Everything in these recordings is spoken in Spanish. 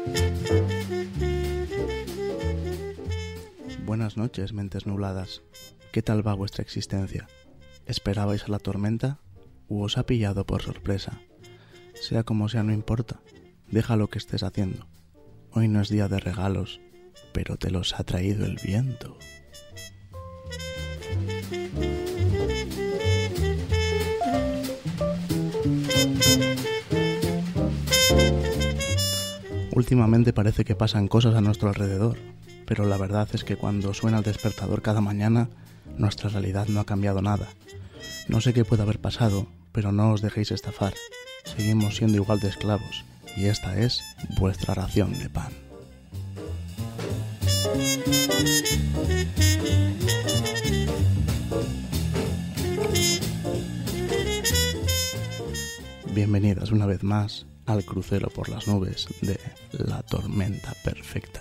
Buenas noches, mentes nubladas. ¿Qué tal va vuestra existencia? ¿Esperabais a la tormenta o os ha pillado por sorpresa? Sea como sea, no importa. Deja lo que estés haciendo. Hoy no es día de regalos, pero te los ha traído el viento. Últimamente parece que pasan cosas a nuestro alrededor, pero la verdad es que cuando suena el despertador cada mañana, nuestra realidad no ha cambiado nada. No sé qué puede haber pasado, pero no os dejéis estafar. Seguimos siendo igual de esclavos, y esta es vuestra ración de pan. Bienvenidas una vez más al crucero por las nubes de La Tormenta Perfecta.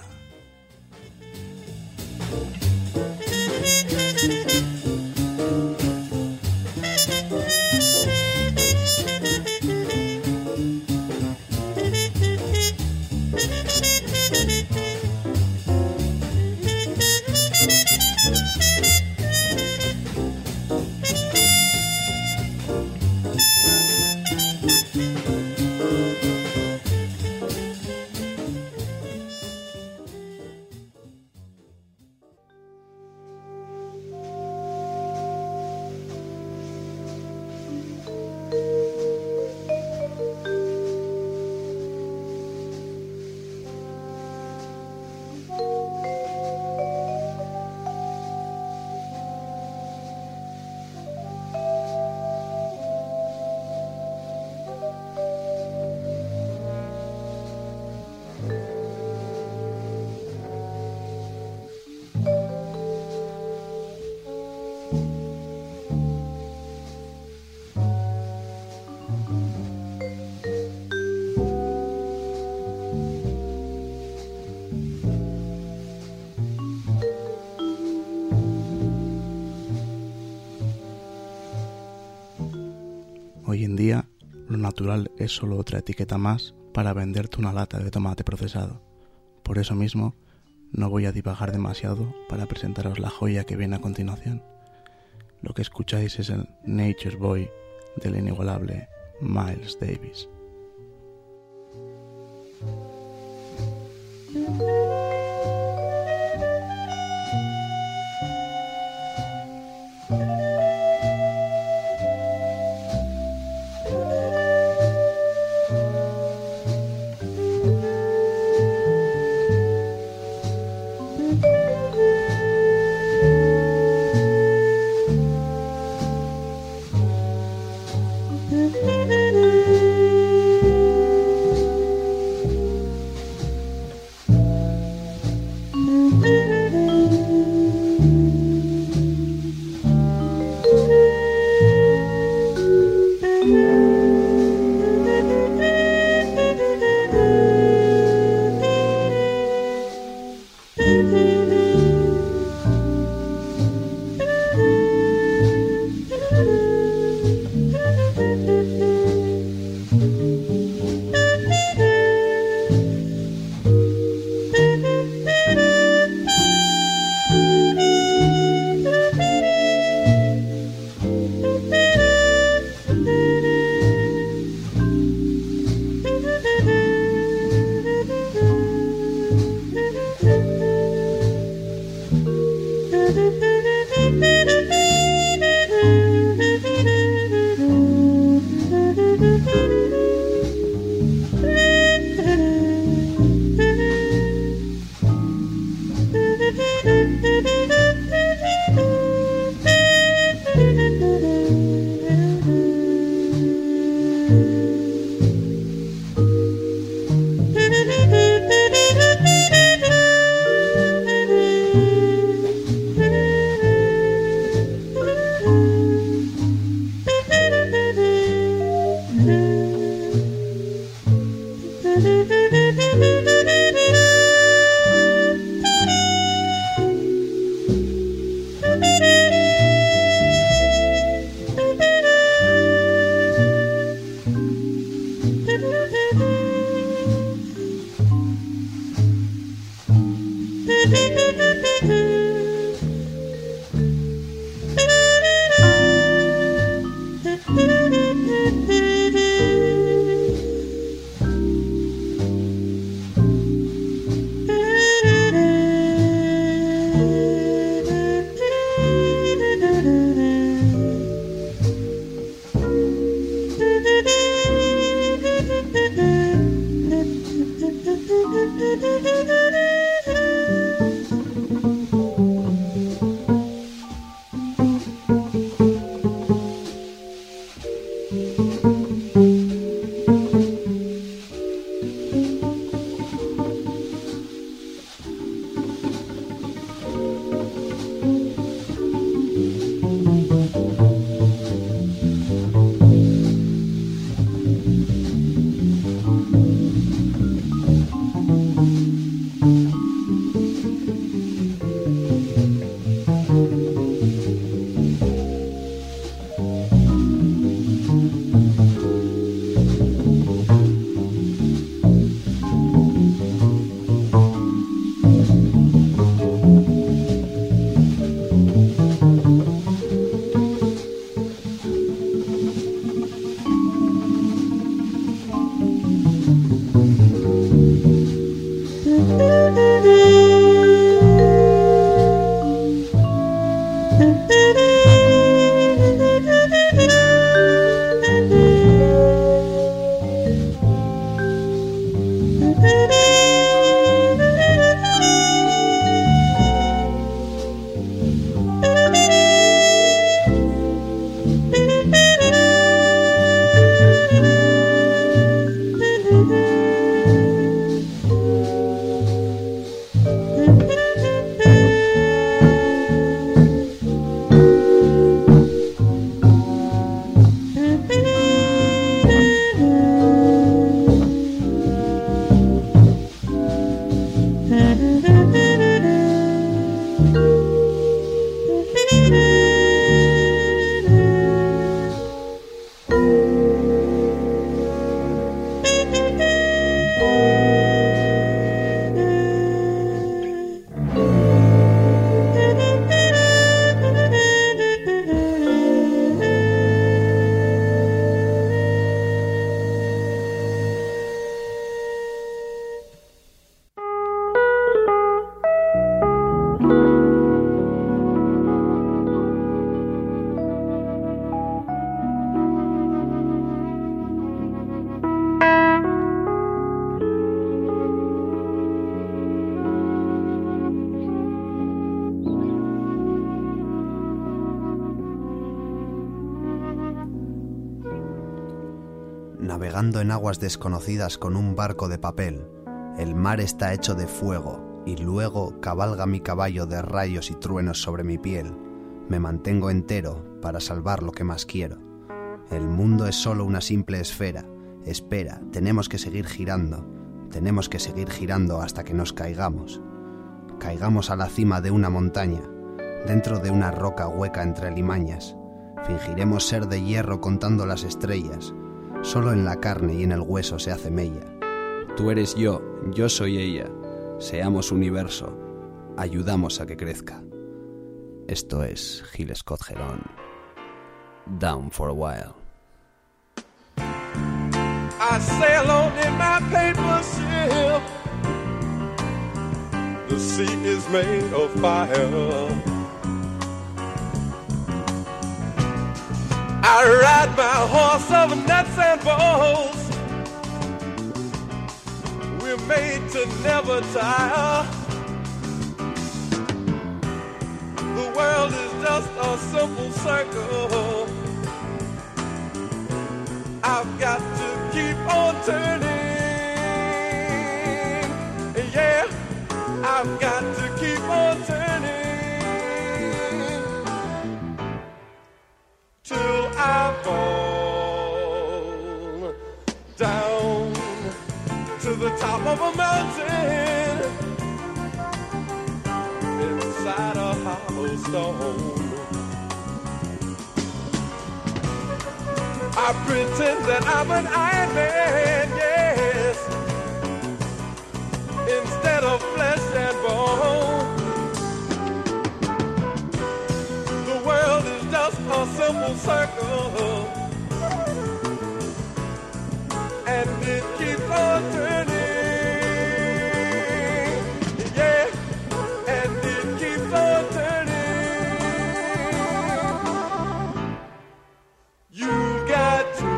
Hoy en día, lo natural es solo otra etiqueta más para venderte una lata de tomate procesado. Por eso mismo, no voy a divagar demasiado para presentaros la joya que viene a continuación. Lo que escucháis es el Nature Boy del inigualable Miles Davis. Navegando en aguas desconocidas con un barco de papel, el mar está hecho de fuego y luego cabalga mi caballo de rayos y truenos sobre mi piel. Me mantengo entero para salvar lo que más quiero. El mundo es solo una simple esfera. Espera, tenemos que seguir girando hasta que nos caigamos. Caigamos a la cima de una montaña, dentro de una roca hueca entre limañas. Fingiremos ser de hierro contando las estrellas. Solo en la carne y en el hueso se hace mella. Tú eres yo soy ella. Seamos universo. Ayudamos a que crezca. Esto es Gil Scott Heron. Down for a while. I sail on in my paper ship. The sea is made of fire. I ride my horse of nuts and bolts. We're made to never tire. The world is just a simple circle. I've got to keep on turning. Yeah, I've got to keep on turning. Till I fall down to the top of a mountain inside a hollow stone. I pretend that I'm an Iron Man, yes, instead of flesh and bone. The world is just a simple circle, and it keeps on turning. Yeah, and it keeps on turning. You got to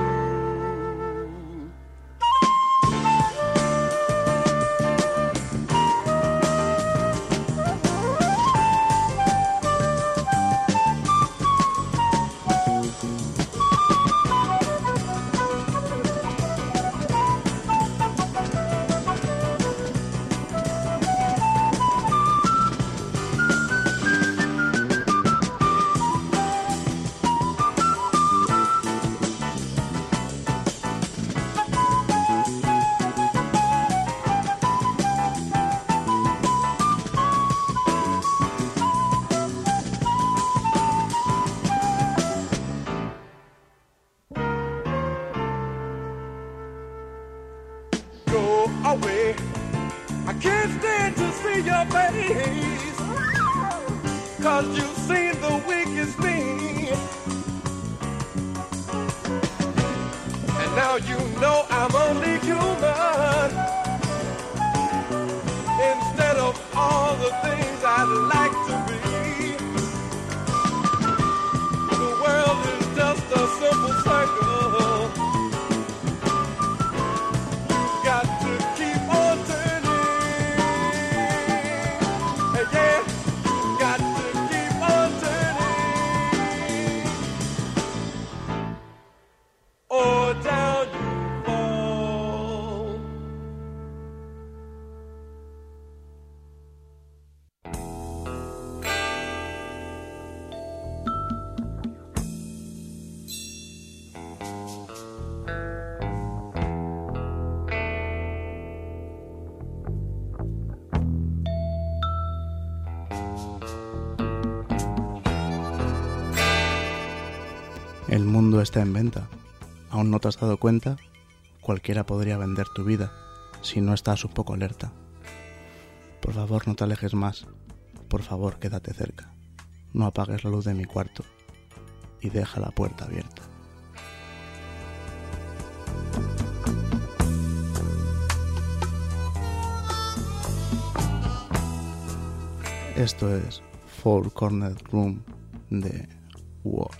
away. I can't stand to see your face, 'cause you've seen the weakest me, and now you know I'm only human. the things I'd like to be. The world is just a simple circle. Got to keep on turning. Yeah, got to keep on turning. Oh, down you fall. El mundo está en venta. ¿Aún no te has dado cuenta? Cualquiera podría vender tu vida si no estás un poco alerta. Por favor, no te alejes más. Por favor, quédate cerca. No apagues la luz de mi cuarto y deja la puerta abierta. Esto es Four Cornered Room de War.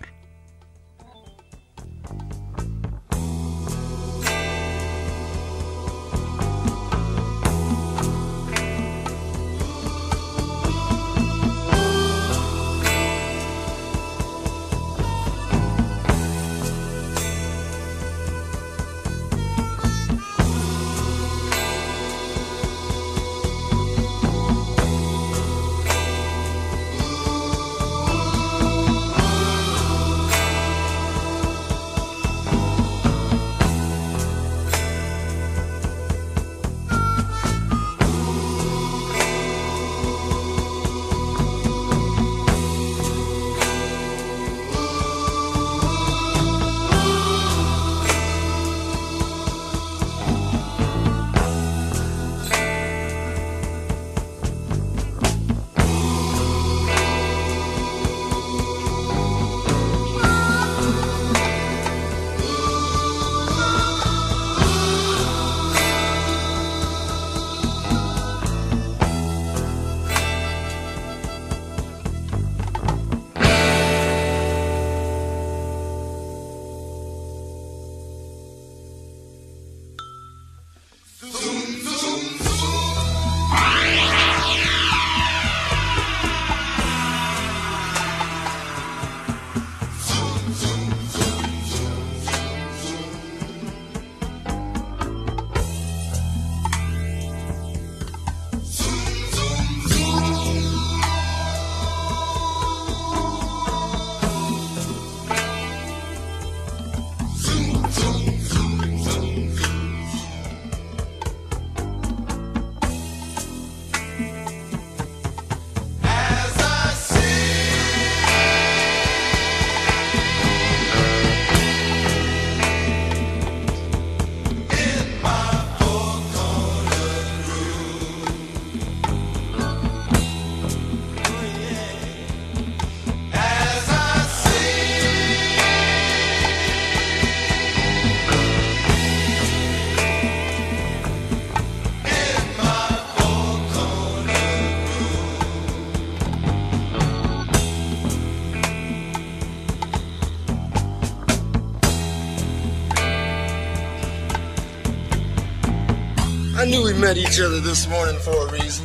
I knew we met each other this morning for a reason.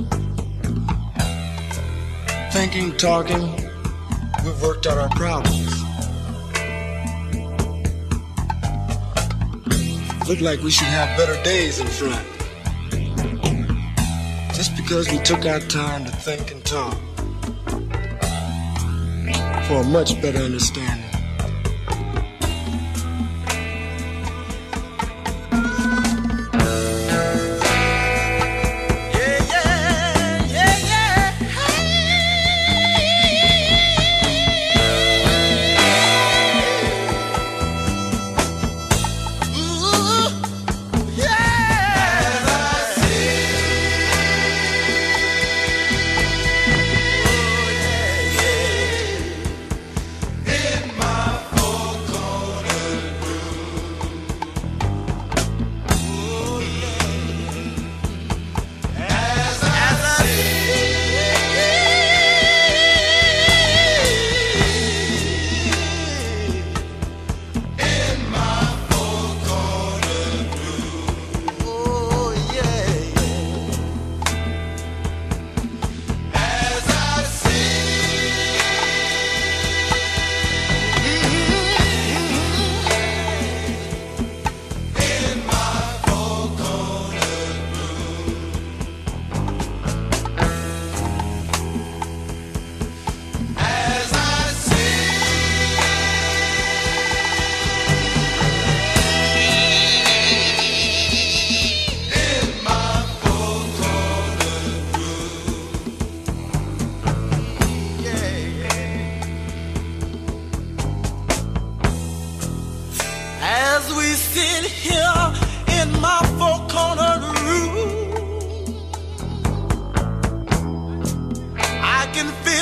Thinking, talking, we've worked out our problems. Look like we should have better days in front. Just because we took our time to think and talk for a much better understanding. In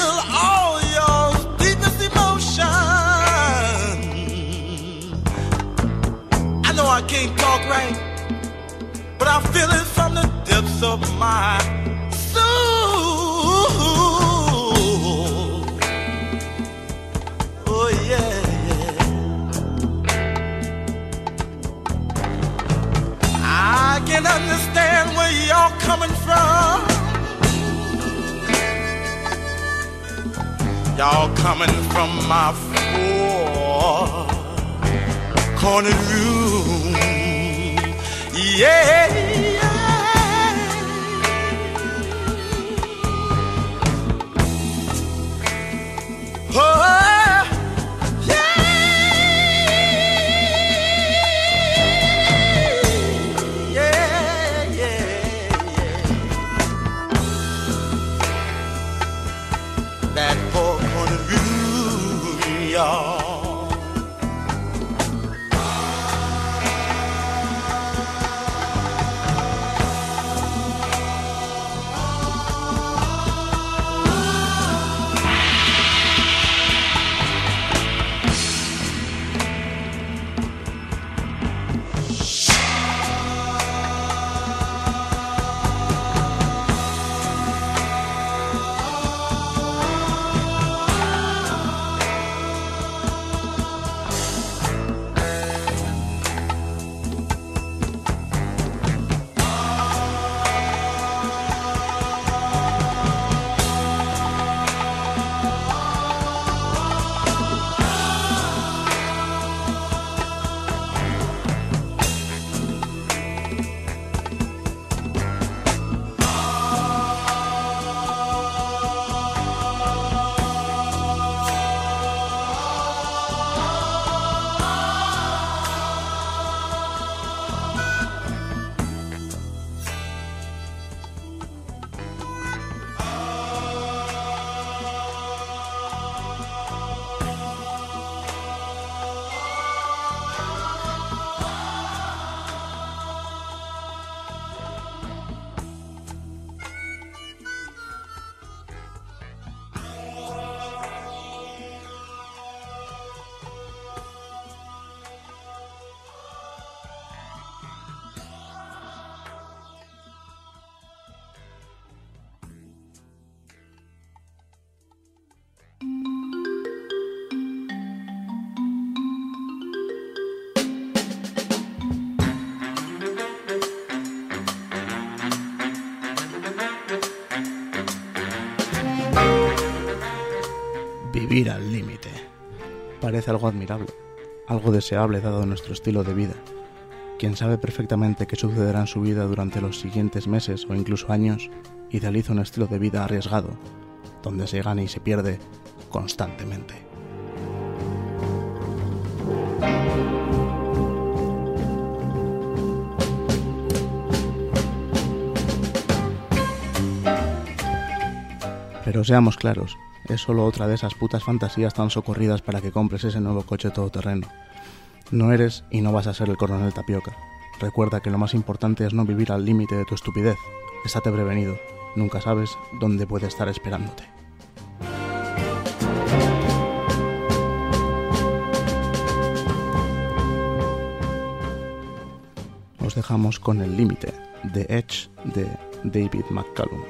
feel all your deepest emotion. I know I can't talk right, but I feel it from the depths of my soul. Oh yeah, yeah. I can understand where you're coming from. Y'all coming from my four-cornered room. Yeah, yeah. Oh, yeah, yeah, yeah. That four-cornered room, y'all. Vivir al límite. Parece algo admirable, algo deseable dado nuestro estilo de vida. Quien sabe perfectamente qué sucederá en su vida durante los siguientes meses o incluso años, idealiza un estilo de vida arriesgado, donde se gana y se pierde constantemente. Pero seamos claros, es solo otra de esas putas fantasías tan socorridas para que compres ese nuevo coche todoterreno. No eres y no vas a ser el coronel Tapioca. Recuerda que lo más importante es no vivir al límite de tu estupidez. Estate prevenido, nunca sabes dónde puede estar esperándote. Os dejamos con El límite, The Edge de David McCallum.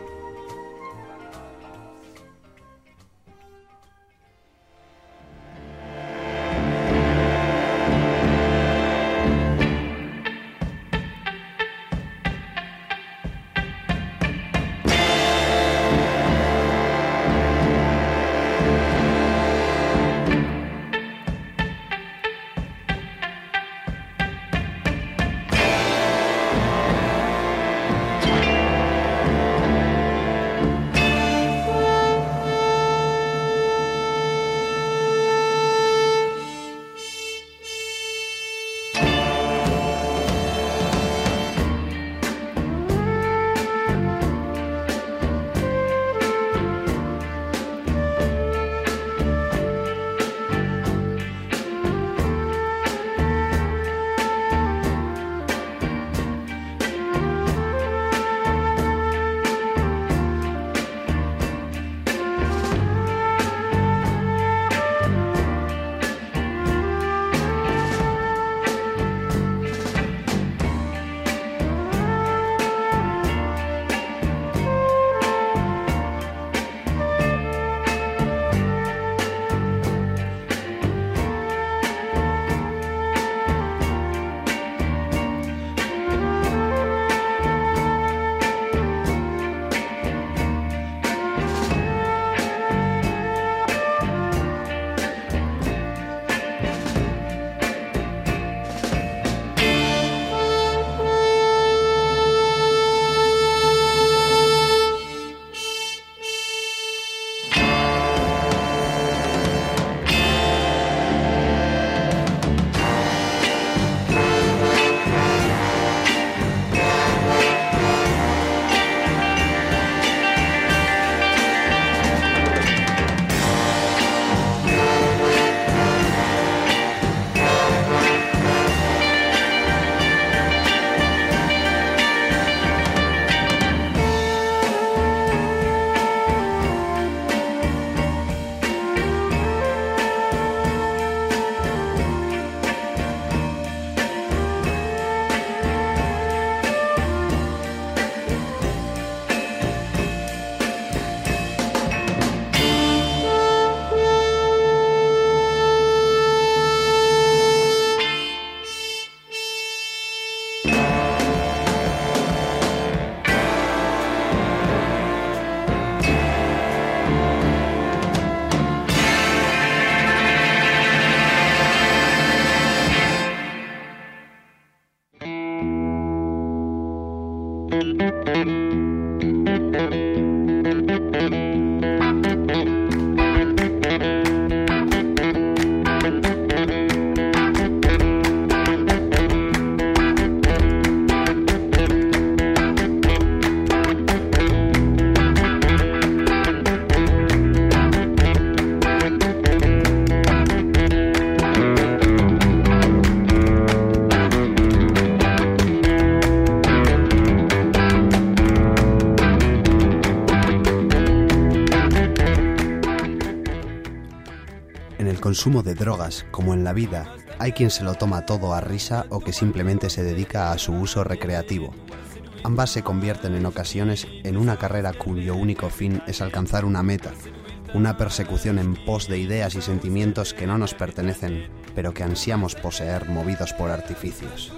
consumo de drogas, como en la vida, hay quien se lo toma todo a risa o que simplemente se dedica a su uso recreativo. Ambas se convierten en ocasiones en una carrera cuyo único fin es alcanzar una meta, una persecución en pos de ideas y sentimientos que no nos pertenecen, pero que ansiamos poseer movidos por artificios.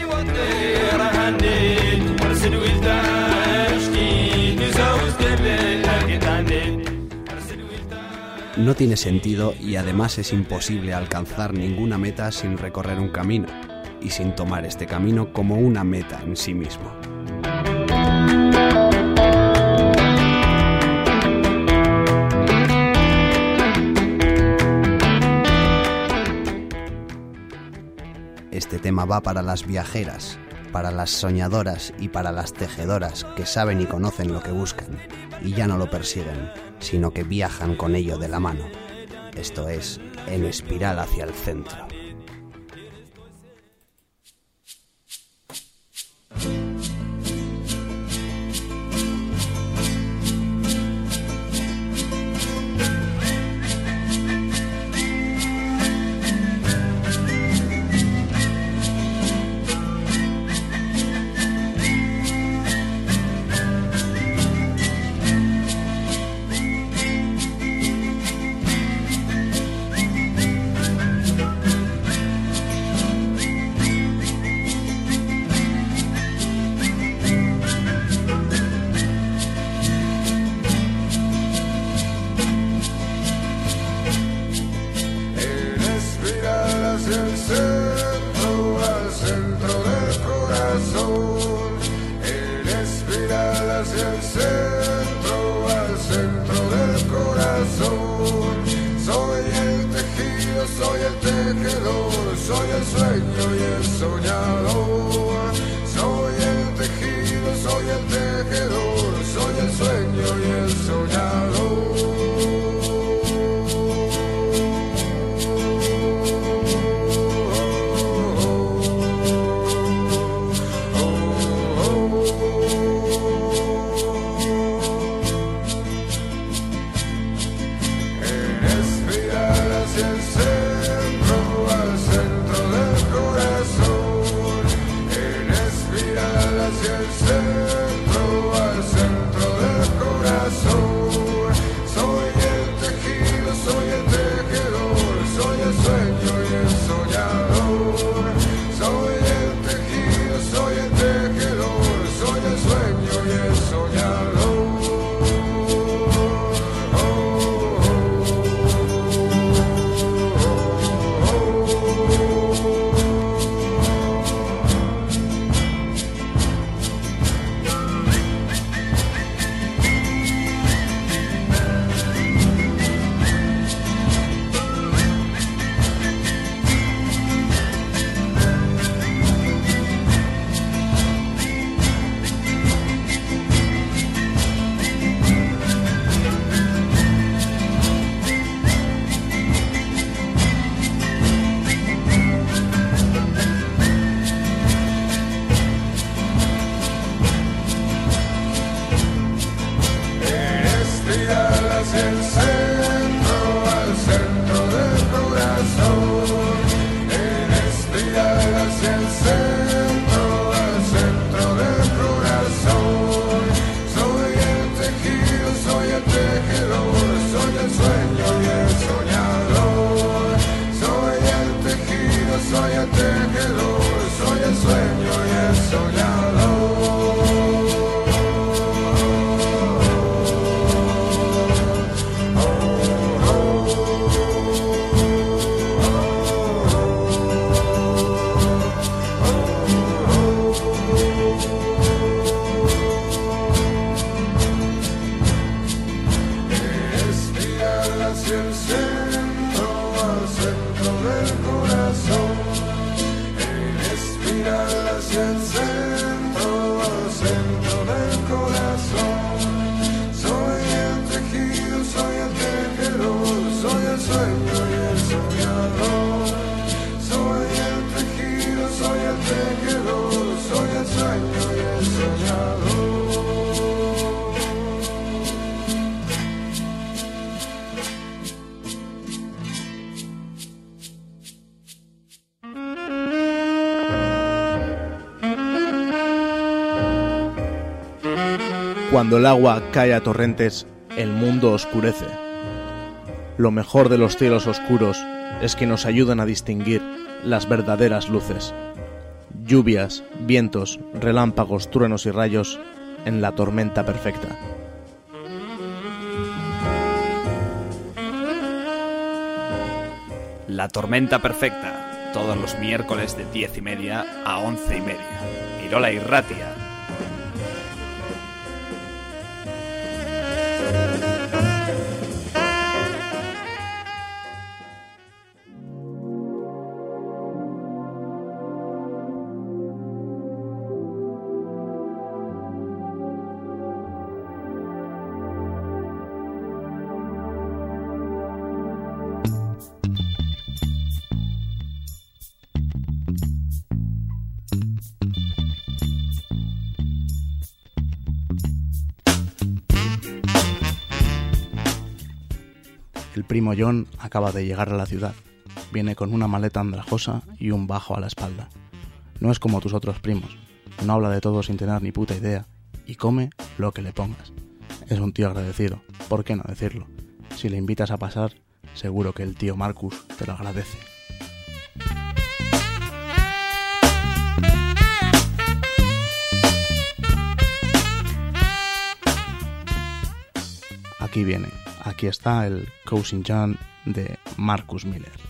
No tiene sentido y además es imposible alcanzar ninguna meta sin recorrer un camino, y sin tomar este camino como una meta en sí mismo. Este tema va para las viajeras, para las soñadoras y para las tejedoras que saben y conocen lo que buscan y ya no lo persiguen, sino que viajan con ello de la mano. Esto es, en espiral hacia el centro. Cuando el agua cae a torrentes, el mundo oscurece. Lo mejor de los cielos oscuros es que nos ayudan a distinguir las verdaderas luces. Lluvias, vientos, relámpagos, truenos y rayos en la tormenta perfecta. La tormenta perfecta, todos los miércoles de 10:30 a 11:30. Irola Irratia. El primo John acaba de llegar a la ciudad. Viene con una maleta andrajosa y un bajo a la espalda. No es como tus otros primos. No habla de todo sin tener ni puta idea. Y come lo que le pongas. Es un tío agradecido. ¿Por qué no decirlo? Si le invitas a pasar, seguro que el tío Marcus te lo agradece. Aquí viene. Aquí está el Cousin John de Marcus Miller.